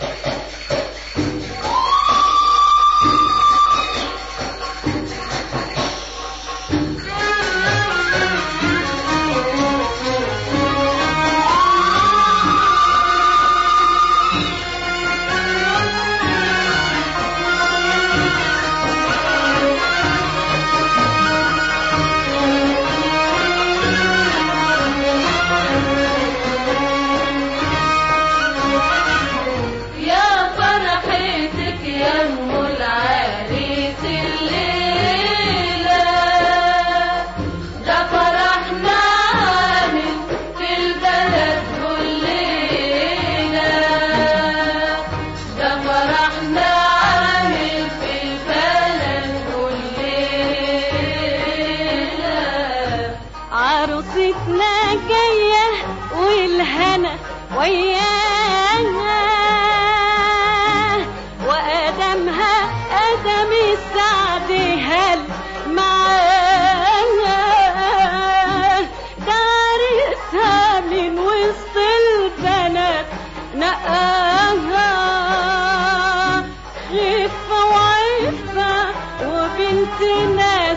عروستنا جاية والهنا وياها وأدمها أدم السعد هل معاها دارسها من وسط البنات نقاها خفة وعفة وبنت ناس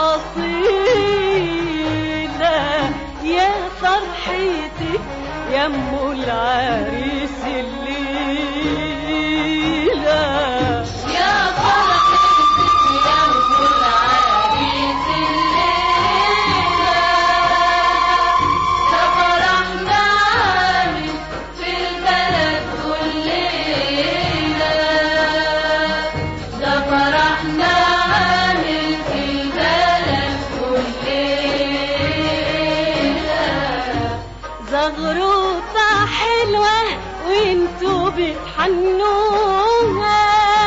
وأصيلة يا فرحتك يا ام العريس الليلة يا فرحتك يا ام العريس الليلة ده فرحنا عامل في البلد كلنا ده فرحنا عامل في البلد كلنا زغروطة حلوة وانتوا بتحنوها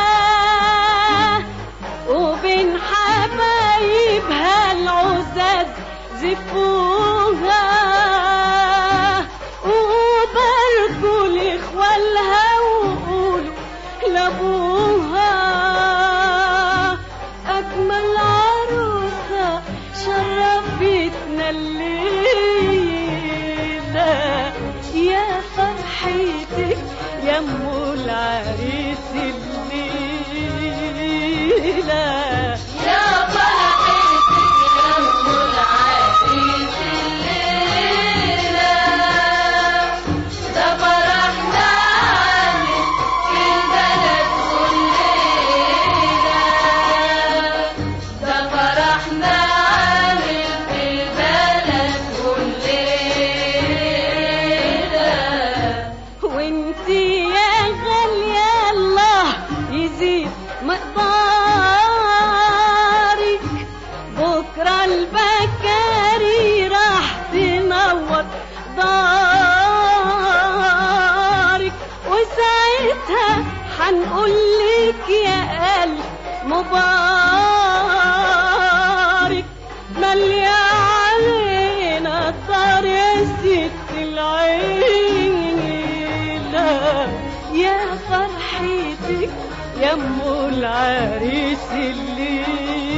وبين حبايبها العزاز زفوها وباركوا لاخوالها وقولوا لابوها اجمل عروسة شرفتنا الليلة يا فرحتك يا ام العريس الليلة يا فرحتك يا ام العريس الليلة ده فرحنا عامل في البلد كلنا ده فرحنا عامل في البلد كلنا وانتي يا غالية الله يزيد مقدارك بكرة البكاري راح تنور دارك وساعتها حنقولك يا قلب مبارك ملي علينا الدار يا ست العيلة يا فرحتك يا ام العريس الليلة